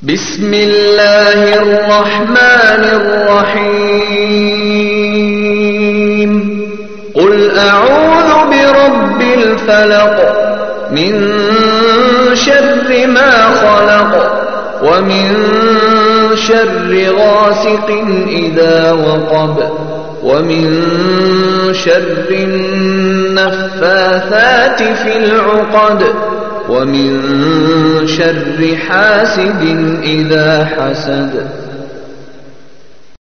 بسم الله الرحمن الرحيم قل أعوذ برب الفلق من شر ما خلق ومن شر غاسق إذا وقب ومن شر النفاثات في العقد ومن شر حاسد إذا حسد